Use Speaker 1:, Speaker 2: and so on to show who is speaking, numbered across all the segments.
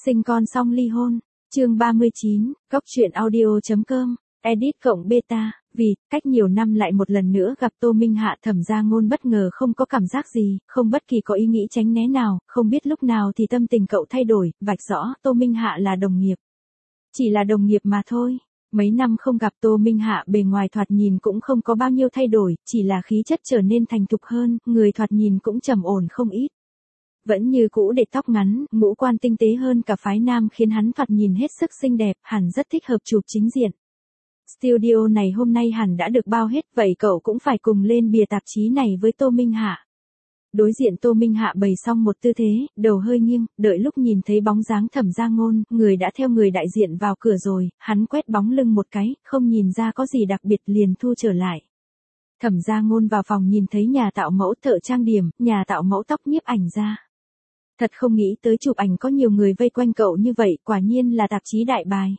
Speaker 1: Sinh con xong ly hôn. Chương 39, Góc truyện audio.com, edit cộng beta, vì, cách nhiều năm lại một lần nữa gặp Tô Minh Hạ, Thẩm Gia Ngôn bất ngờ không có cảm giác gì, không bất kỳ có ý nghĩ tránh né nào, không biết lúc nào thì tâm tình cậu thay đổi, vạch rõ Tô Minh Hạ là đồng nghiệp. Chỉ là đồng nghiệp mà thôi. Mấy năm không gặp Tô Minh Hạ bề ngoài thoạt nhìn cũng không có bao nhiêu thay đổi, chỉ là khí chất trở nên thành thục hơn, người thoạt nhìn cũng trầm ổn không ít. Vẫn như cũ để tóc ngắn, ngũ quan tinh tế hơn cả phái nam khiến hắn thoạt nhìn hết sức xinh đẹp, hẳn rất thích hợp chụp chính diện. Studio này hôm nay hẳn đã được bao hết, vậy cậu cũng phải cùng lên bìa tạp chí này với Tô Minh Hạ. Đối diện Tô Minh Hạ bày xong một tư thế, đầu hơi nghiêng, đợi lúc nhìn thấy bóng dáng Thẩm Gia Ngôn, người đã theo người đại diện vào cửa rồi, hắn quét bóng lưng một cái, không nhìn ra có gì đặc biệt liền thu trở lại. Thẩm Gia Ngôn vào phòng nhìn thấy nhà tạo mẫu, thợ trang điểm, nhà tạo mẫu tóc, nhiếp ảnh ra. Thật không nghĩ tới chụp ảnh có nhiều người vây quanh cậu như vậy, quả nhiên là tạp chí đại bài.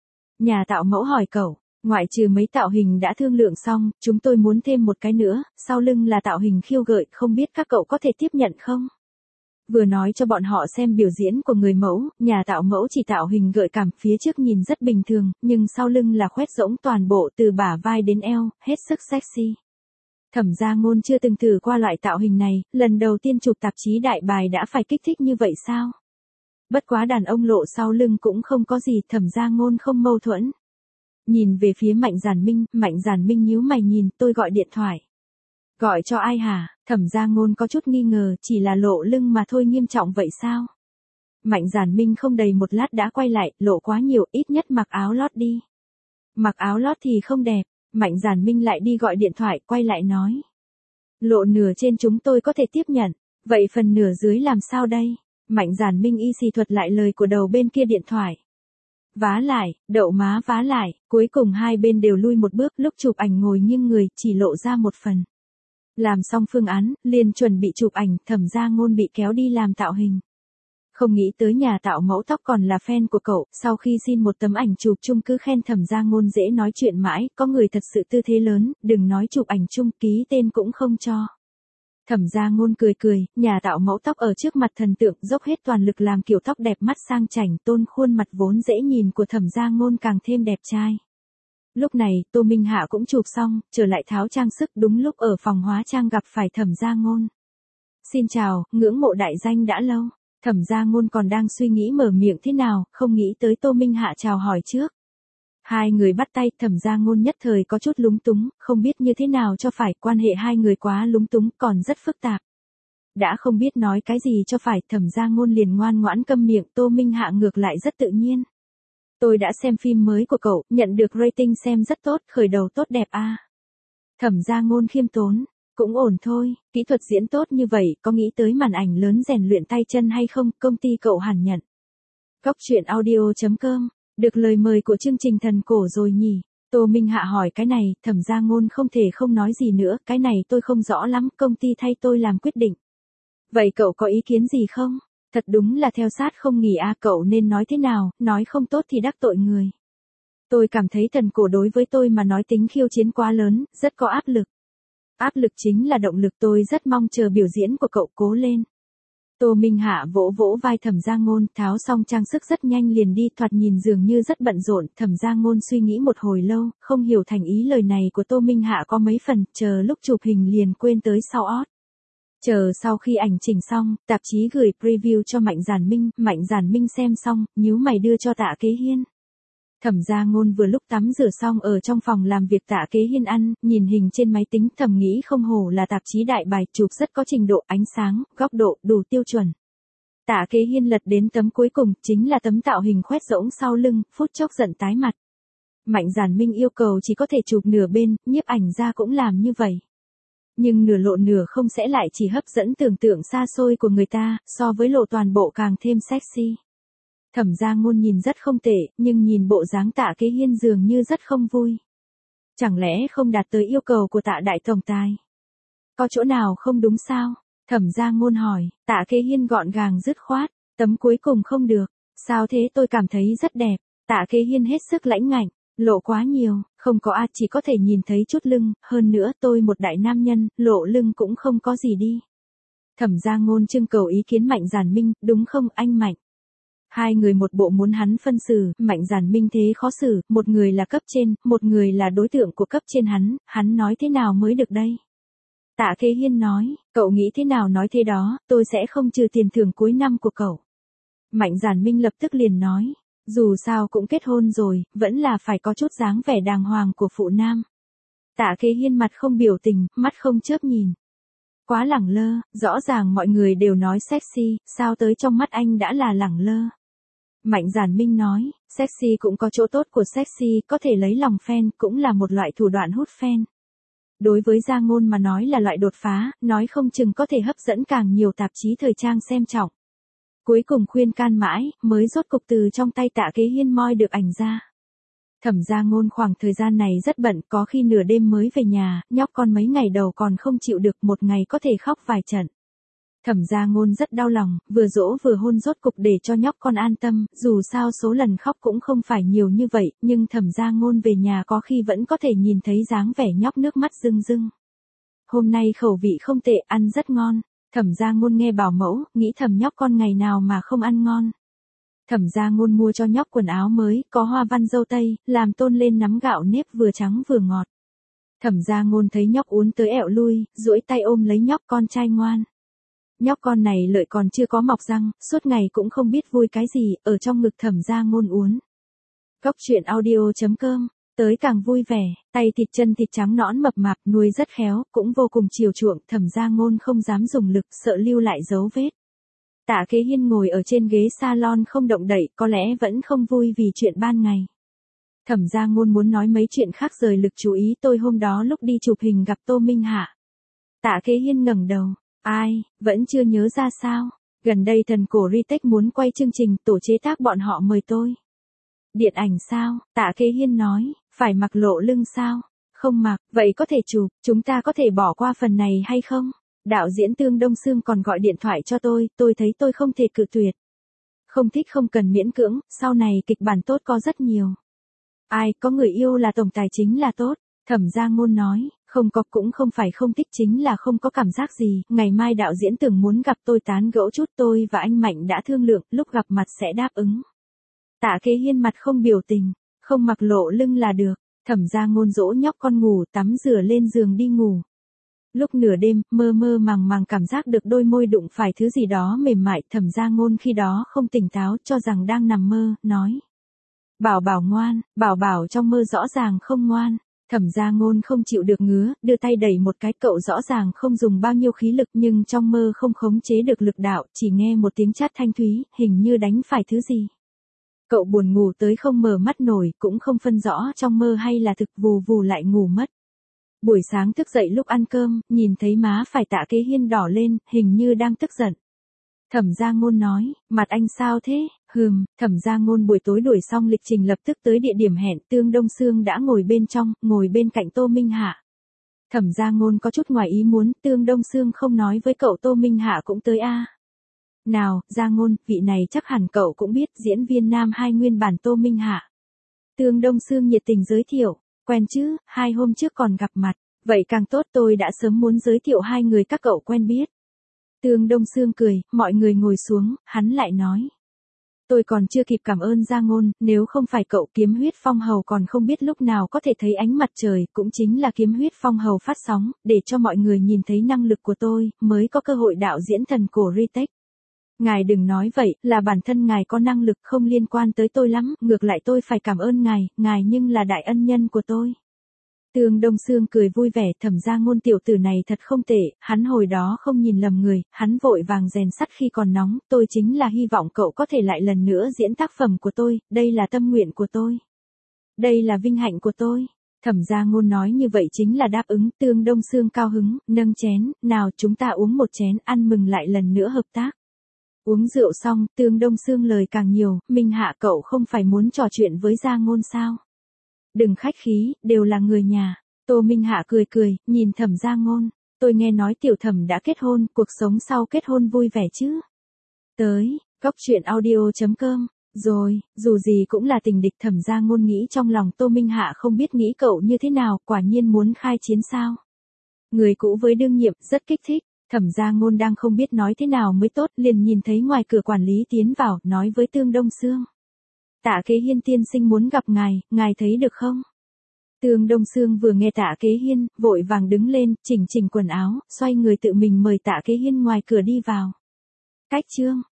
Speaker 1: Nhà tạo mẫu hỏi cậu, ngoại trừ mấy tạo hình đã thương lượng xong, chúng tôi muốn thêm một cái nữa, sau lưng là tạo hình khiêu gợi, không biết các cậu có thể tiếp nhận không? Vừa nói cho bọn họ xem biểu diễn của người mẫu, nhà tạo mẫu chỉ tạo hình gợi cảm, phía trước nhìn rất bình thường, nhưng sau lưng là khoét rỗng toàn bộ từ bả vai đến eo, hết sức sexy. Thẩm Gia Ngôn chưa từng thử qua loại tạo hình này, lần đầu tiên chụp tạp chí đại bài đã phải kích thích như vậy sao? Bất quá đàn ông lộ sau lưng cũng không có gì, Thẩm Gia Ngôn không mâu thuẫn. Nhìn về phía Mạnh Giản Minh nhíu mày nhìn, tôi gọi điện thoại. Gọi cho ai hả? Thẩm Gia Ngôn có chút nghi ngờ, chỉ là lộ lưng mà thôi, nghiêm trọng vậy sao? Mạnh Giản Minh không đầy một lát đã quay lại, lộ quá nhiều, ít nhất mặc áo lót đi. Mặc áo lót thì không đẹp. Mạnh Giản Minh lại đi gọi điện thoại, quay lại nói. Lộ nửa trên chúng tôi có thể tiếp nhận, vậy phần nửa dưới làm sao đây? Mạnh Giản Minh y xì thuật lại lời của đầu bên kia điện thoại. Vá lại, đậu má vá lại, cuối cùng hai bên đều lui một bước, lúc chụp ảnh ngồi nghiêng người, chỉ lộ ra một phần. Làm xong phương án, liền chuẩn bị chụp ảnh, Thẩm Gia Ngôn bị kéo đi làm tạo hình. Không nghĩ tới nhà tạo mẫu tóc còn là fan của cậu, sau khi xin một tấm ảnh chụp chung cứ khen Thẩm Gia Ngôn dễ nói chuyện mãi, có người thật sự tư thế lớn, đừng nói chụp ảnh chung, ký tên cũng không cho. Thẩm Gia Ngôn cười cười, nhà tạo mẫu tóc ở trước mặt thần tượng, dốc hết toàn lực làm kiểu tóc đẹp mắt sang chảnh, tôn khuôn mặt vốn dễ nhìn của Thẩm Gia Ngôn càng thêm đẹp trai. Lúc này, Tô Minh Hạ cũng chụp xong, trở lại tháo trang sức, đúng lúc ở phòng hóa trang gặp phải Thẩm Gia Ngôn. Xin chào, ngưỡng mộ đại danh đã lâu. Thẩm Gia Ngôn còn đang suy nghĩ mở miệng thế nào, không nghĩ tới Tô Minh Hạ chào hỏi trước. Hai người bắt tay, Thẩm Gia Ngôn nhất thời có chút lúng túng, không biết như thế nào cho phải, quan hệ hai người quá lúng túng, còn rất phức tạp. Đã không biết nói cái gì cho phải, Thẩm Gia Ngôn liền ngoan ngoãn câm miệng, Tô Minh Hạ ngược lại rất tự nhiên. Tôi đã xem phim mới của cậu, nhận được rating xem rất tốt, khởi đầu tốt đẹp à. Thẩm Gia Ngôn khiêm tốn. Cũng ổn thôi, kỹ thuật diễn tốt như vậy, có nghĩ tới màn ảnh lớn rèn luyện tay chân hay không, công ty cậu hẳn nhận. Góc truyện audio.com, được lời mời của chương trình thần cổ rồi nhỉ? Tô Minh Hạ hỏi cái này, Thẩm Gia Ngôn không thể không nói gì nữa, cái này tôi không rõ lắm, công ty thay tôi làm quyết định. Vậy cậu có ý kiến gì không? Thật đúng là theo sát không nghỉ à, cậu nên nói thế nào, nói không tốt thì đắc tội người. Tôi cảm thấy thần cổ đối với tôi mà nói tính khiêu chiến quá lớn, rất có áp lực. Áp lực chính là động lực, tôi rất mong chờ biểu diễn của cậu, cố lên. Tô Minh Hạ vỗ vỗ vai Thẩm Gia Ngôn, tháo xong trang sức rất nhanh liền đi, thoạt nhìn dường như rất bận rộn. Thẩm Gia Ngôn suy nghĩ một hồi lâu, không hiểu thành ý lời này của Tô Minh Hạ có mấy phần, chờ lúc chụp hình liền quên tới sau ót. Chờ sau khi ảnh chỉnh xong, tạp chí gửi preview cho Mạnh Giản Minh xem xong, nhíu mày đưa cho Tạ Kế Hiên. Thẩm Gia Ngôn vừa lúc tắm rửa xong ở trong phòng làm việc Tạ Kế Hiên ăn, nhìn hình trên máy tính, thầm nghĩ không hổ là tạp chí đại bài, chụp rất có trình độ, ánh sáng, góc độ, đủ tiêu chuẩn. Tạ Kế Hiên lật đến tấm cuối cùng, chính là tấm tạo hình khoét rỗng sau lưng, phút chốc giận tái mặt. Mạnh Giản Minh yêu cầu chỉ có thể chụp nửa bên, nhiếp ảnh ra cũng làm như vậy. Nhưng nửa lộ nửa không sẽ lại chỉ hấp dẫn tưởng tượng xa xôi của người ta, so với lộ toàn bộ càng thêm sexy. Thẩm Gia Ngôn nhìn rất không tệ, nhưng nhìn bộ dáng Tạ Kế Hiên dường như rất không vui. Chẳng lẽ không đạt tới yêu cầu của Tạ đại tổng tài? Có chỗ nào không đúng sao? Thẩm Gia Ngôn hỏi. Tạ Kế Hiên gọn gàng dứt khoát, tấm cuối cùng không được. Sao thế, tôi cảm thấy rất đẹp. Tạ Kế Hiên hết sức lãnh ngạnh, lộ quá nhiều, không có chỉ có thể nhìn thấy chút lưng, hơn nữa tôi một đại nam nhân, lộ lưng cũng không có gì đi. Thẩm Gia Ngôn trưng cầu ý kiến Mạnh Giản Minh, đúng không anh Mạnh? Hai người một bộ muốn hắn phân xử, Mạnh Giản Minh thế khó xử, một người là cấp trên, một người là đối tượng của cấp trên hắn nói thế nào mới được đây? Tạ Kế Hiên nói, cậu nghĩ thế nào nói thế đó, tôi sẽ không trừ tiền thưởng cuối năm của cậu. Mạnh Giản Minh lập tức liền nói, dù sao cũng kết hôn rồi, vẫn là phải có chút dáng vẻ đàng hoàng của phụ nam. Tạ Kế Hiên mặt không biểu tình, mắt không chớp nhìn. Quá lẳng lơ, rõ ràng mọi người đều nói sexy, sao tới trong mắt anh đã là lẳng lơ. Mạnh Giản Minh nói, sexy cũng có chỗ tốt của sexy, có thể lấy lòng fan, cũng là một loại thủ đoạn hút fan. Đối với Giang Ngôn mà nói là loại đột phá, nói không chừng có thể hấp dẫn càng nhiều tạp chí thời trang xem trọng. Cuối cùng khuyên can mãi, mới rốt cục từ trong tay Tạ Kế Hiên moi được ảnh ra. Thẩm Giang Ngôn khoảng thời gian này rất bận, có khi nửa đêm mới về nhà, nhóc con mấy ngày đầu còn không chịu được, một ngày có thể khóc vài trận. Thẩm Giang Ngôn rất đau lòng, vừa dỗ vừa hôn rốt cục để cho nhóc con an tâm, dù sao số lần khóc cũng không phải nhiều như vậy, nhưng Thẩm Giang Ngôn về nhà có khi vẫn có thể nhìn thấy dáng vẻ nhóc nước mắt rưng rưng. Hôm nay khẩu vị không tệ, ăn rất ngon. Thẩm Giang Ngôn nghe bảo mẫu, nghĩ thầm nhóc con ngày nào mà không ăn ngon. Thẩm Giang Ngôn mua cho nhóc quần áo mới, có hoa văn dâu tây, làm tôn lên nắm gạo nếp vừa trắng vừa ngọt. Thẩm Giang Ngôn thấy nhóc uốn tới ẹo lui, duỗi tay ôm lấy nhóc con trai ngoan. Nhóc con này lợi còn chưa có mọc răng, suốt ngày cũng không biết vui cái gì, ở trong ngực Thẩm Giang Ngôn uốn. Góc truyện audio.com, tới càng vui vẻ, tay thịt chân thịt trắng nõn mập mạp, nuôi rất khéo, cũng vô cùng chiều chuộng, Thẩm Giang Ngôn không dám dùng lực, sợ lưu lại dấu vết. Tạ Kế Hiên ngồi ở trên ghế salon không động đậy, có lẽ vẫn không vui vì chuyện ban ngày. Thẩm Giang Ngôn muốn nói mấy chuyện khác rời lực chú ý, tôi hôm đó lúc đi chụp hình gặp Tô Minh Hạ. Tạ Kế Hiên ngẩng đầu, ai, vẫn chưa nhớ ra sao? Gần đây thần cổ Ritech muốn quay chương trình, tổ chế tác bọn họ mời tôi. Điện ảnh sao? Tạ Kế Hiên nói, phải mặc lộ lưng sao? Không mặc, vậy có thể chụp, chúng ta có thể bỏ qua phần này hay không? Đạo diễn Tương Đông Sương còn gọi điện thoại cho tôi thấy tôi không thể cự tuyệt. Không thích không cần miễn cưỡng, sau này kịch bản tốt có rất nhiều. Ai, có người yêu là tổng tài chính là tốt. Thẩm Giang Ngôn nói, không có cũng không phải không thích, chính là không có cảm giác gì, ngày mai đạo diễn Tưởng muốn gặp tôi tán gẫu chút, tôi và anh Mạnh đã thương lượng, lúc gặp mặt sẽ đáp ứng. Tạ Kế Hiên mặt không biểu tình, không mặc lộ lưng là được. Thẩm Giang Ngôn dỗ nhóc con ngủ, tắm rửa lên giường đi ngủ. Lúc nửa đêm, mơ mơ màng màng cảm giác được đôi môi đụng phải thứ gì đó mềm mại, Thẩm Giang Ngôn khi đó không tỉnh táo, cho rằng đang nằm mơ, nói. Bảo bảo ngoan, bảo bảo trong mơ rõ ràng không ngoan. Thẩm Giang Ngôn không chịu được ngứa, đưa tay đẩy một cái, cậu rõ ràng không dùng bao nhiêu khí lực nhưng trong mơ không khống chế được lực đạo, chỉ nghe một tiếng chát thanh thúy, hình như đánh phải thứ gì. Cậu buồn ngủ tới không mở mắt nổi, cũng không phân rõ trong mơ hay là thực, vù vù lại ngủ mất. Buổi sáng thức dậy lúc ăn cơm, nhìn thấy má phải Tạ Kế Hiên đỏ lên, hình như đang tức giận. Thẩm Giang Ngôn nói, mặt anh sao thế? Thẩm Giang Ngôn buổi tối đuổi xong lịch trình lập tức tới địa điểm hẹn, Tương Đông Sương đã ngồi bên trong, ngồi bên cạnh Tô Minh Hạ. Thẩm Giang Ngôn có chút ngoài ý muốn, Tương Đông Sương không nói với cậu Tô Minh Hạ cũng tới a. Nào, Giang Ngôn, vị này chắc hẳn cậu cũng biết, diễn viên nam 2 nguyên bản Tô Minh Hạ. Tương Đông Sương nhiệt tình giới thiệu, quen chứ, 2 hôm trước còn gặp mặt, vậy càng tốt, tôi đã sớm muốn giới thiệu 2 người các cậu quen biết. Tương Đông Sương cười, mọi người ngồi xuống, hắn lại nói. Tôi còn chưa kịp cảm ơn Giang Ngôn, nếu không phải cậu Kiếm Huyết Phong Hầu còn không biết lúc nào có thể thấy ánh mặt trời, cũng chính là Kiếm Huyết Phong Hầu phát sóng, để cho mọi người nhìn thấy năng lực của tôi, mới có cơ hội đạo diễn thần cổ Ritech. Ngài đừng nói vậy, là bản thân ngài có năng lực, không liên quan tới tôi lắm, ngược lại tôi phải cảm ơn ngài nhưng là đại ân nhân của tôi. Tương Đông Sương cười vui vẻ, Thẩm Giang Ngôn tiểu tử này thật không tệ, hắn hồi đó không nhìn lầm người, hắn vội vàng rèn sắt khi còn nóng, tôi chính là hy vọng cậu có thể lại lần nữa diễn tác phẩm của tôi, đây là tâm nguyện của tôi. Đây là vinh hạnh của tôi. Thẩm Giang Ngôn nói như vậy chính là đáp ứng, Tương Đông Sương cao hứng, nâng chén, nào chúng ta uống một chén, ăn mừng lại lần nữa hợp tác. Uống rượu xong, Tương Đông Sương lời càng nhiều, Minh Hạ cậu không phải muốn trò chuyện với Giang Ngôn sao? Đừng khách khí, đều là người nhà. Tô Minh Hạ cười cười, nhìn Thẩm Giang Ngôn, tôi nghe nói tiểu Thẩm đã kết hôn, cuộc sống sau kết hôn vui vẻ chứ? Tới, góc truyện audio.com, rồi, dù gì cũng là tình địch. Thẩm Giang Ngôn nghĩ trong lòng Tô Minh Hạ không biết nghĩ cậu như thế nào, quả nhiên muốn khai chiến sao? Người cũ với đương nhiệm, rất kích thích. Thẩm Gia Ngôn đang không biết nói thế nào mới tốt, liền nhìn thấy ngoài cửa quản lý tiến vào, nói với Tương Đông Sương. Tạ Kế Hiên tiên sinh muốn gặp ngài thấy được không? Tương Đông Sương vừa nghe Tạ Kế Hiên, vội vàng đứng lên, chỉnh quần áo, xoay người tự mình mời Tạ Kế Hiên ngoài cửa đi vào. Cách chương